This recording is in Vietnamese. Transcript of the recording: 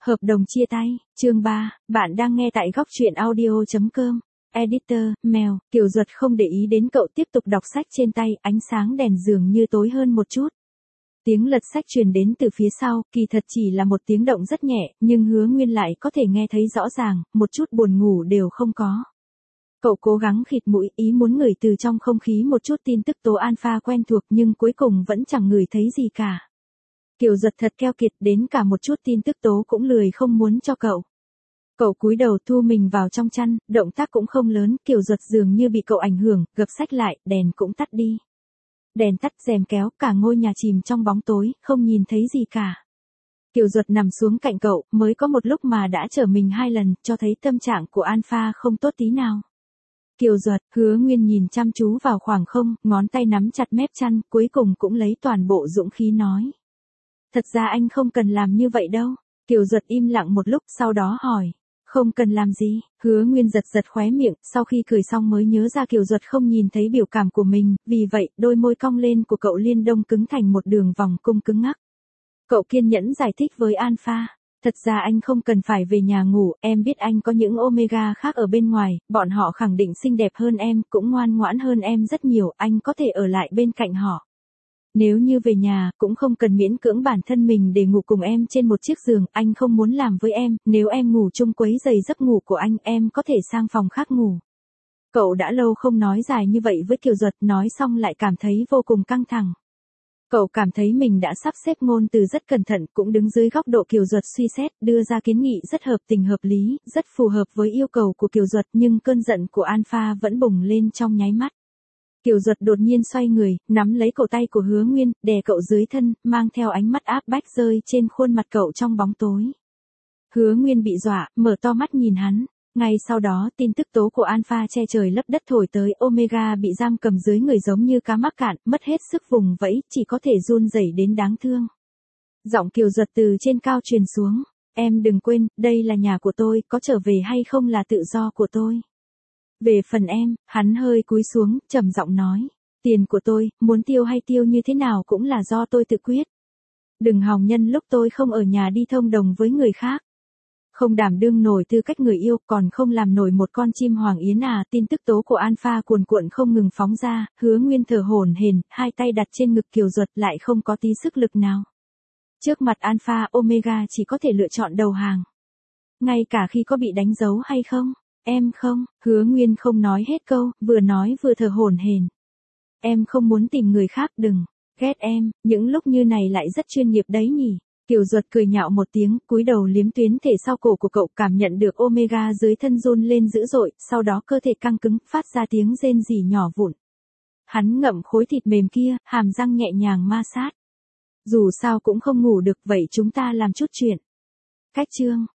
Hợp đồng chia tay, chương 3, bạn đang nghe tại góc truyện audio.com. Editor, mèo, Kiều Duật không để ý đến cậu tiếp tục đọc sách trên tay, ánh sáng đèn dường như tối hơn một chút. Tiếng lật sách truyền đến từ phía sau, kỳ thật chỉ là một tiếng động rất nhẹ, nhưng Hứa Nguyên lại có thể nghe thấy rõ ràng, một chút buồn ngủ đều không có. Cậu cố gắng khịt mũi, ý muốn ngửi từ trong không khí một chút tin tức tố alpha quen thuộc nhưng cuối cùng vẫn chẳng ngửi thấy gì cả. Kiều Duật thật keo kiệt, đến cả một chút tin tức tố cũng lười không muốn cho cậu. Cậu cúi đầu thu mình vào trong chăn, động tác cũng không lớn, Kiều Duật dường như bị cậu ảnh hưởng, gập sách lại, đèn cũng tắt đi. Đèn tắt, rèm kéo, cả ngôi nhà chìm trong bóng tối, không nhìn thấy gì cả. Kiều Duật nằm xuống cạnh cậu, mới có một lúc mà đã trở mình 2 lần, cho thấy tâm trạng của alpha không tốt tí nào. Kiều Duật, Hứa Nguyên nhìn chăm chú vào khoảng không, ngón tay nắm chặt mép chăn, cuối cùng cũng lấy toàn bộ dũng khí nói. Thật ra anh không cần làm như vậy đâu. Kiều Duật im lặng một lúc, sau đó hỏi. Không cần làm gì? Hứa Nguyên giật giật khóe miệng, sau khi cười xong mới nhớ ra Kiều Duật không nhìn thấy biểu cảm của mình, vì vậy, đôi môi cong lên của cậu liên đông cứng thành một đường vòng cung cứng ngắc. Cậu kiên nhẫn giải thích với alpha. Thật ra anh không cần phải về nhà ngủ, em biết anh có những omega khác ở bên ngoài, bọn họ khẳng định xinh đẹp hơn em, cũng ngoan ngoãn hơn em rất nhiều, anh có thể ở lại bên cạnh họ. Nếu như về nhà, cũng không cần miễn cưỡng bản thân mình để ngủ cùng em trên một chiếc giường, anh không muốn làm với em, nếu em ngủ chung quấy rầy giấc ngủ của anh, em có thể sang phòng khác ngủ. Cậu đã lâu không nói dài như vậy với Kiều Duật, nói xong lại cảm thấy vô cùng căng thẳng. Cậu cảm thấy mình đã sắp xếp ngôn từ rất cẩn thận, cũng đứng dưới góc độ Kiều Duật suy xét, đưa ra kiến nghị rất hợp tình hợp lý, rất phù hợp với yêu cầu của Kiều Duật, nhưng cơn giận của alpha vẫn bùng lên trong nháy mắt. Kiều Duật đột nhiên xoay người, nắm lấy cổ tay của Hứa Nguyên, đè cậu dưới thân, mang theo ánh mắt áp bách rơi trên khuôn mặt cậu trong bóng tối. Hứa Nguyên bị dọa, mở to mắt nhìn hắn. Ngay sau đó, tin tức tố của alpha che trời lấp đất thổi tới, omega bị giam cầm dưới người giống như cá mắc cạn, mất hết sức vùng vẫy, chỉ có thể run rẩy đến đáng thương. Giọng Kiều Duật từ trên cao truyền xuống. Em đừng quên, đây là nhà của tôi, có trở về hay không là tự do của tôi. Về phần em, hắn hơi cúi xuống, trầm giọng nói. Tiền của tôi, muốn tiêu hay tiêu như thế nào cũng là do tôi tự quyết. Đừng hòng nhân lúc tôi không ở nhà đi thông đồng với người khác. Không đảm đương nổi tư cách người yêu, còn không làm nổi một con chim hoàng yến à. Tin tức tố của alpha cuồn cuộn không ngừng phóng ra, Hứa Nguyên thở hổn hển, hai tay đặt trên ngực Kiều Duật lại không có tí sức lực nào. Trước mặt alpha, omega chỉ có thể lựa chọn đầu hàng. Ngay cả khi có bị đánh dấu hay không. Em không, Hứa Nguyên không nói hết câu, vừa nói vừa thở hổn hển. Em không muốn tìm người khác, đừng ghét em, những lúc như này lại rất chuyên nghiệp đấy nhỉ. Kiều Duật cười nhạo một tiếng, cúi đầu liếm tuyến thể sau cổ của cậu, cảm nhận được omega dưới thân run lên dữ dội, sau đó cơ thể căng cứng, phát ra tiếng rên rỉ nhỏ vụn. Hắn ngậm khối thịt mềm kia, hàm răng nhẹ nhàng ma sát. Dù sao cũng không ngủ được, vậy chúng ta làm chút chuyện. Cách chương.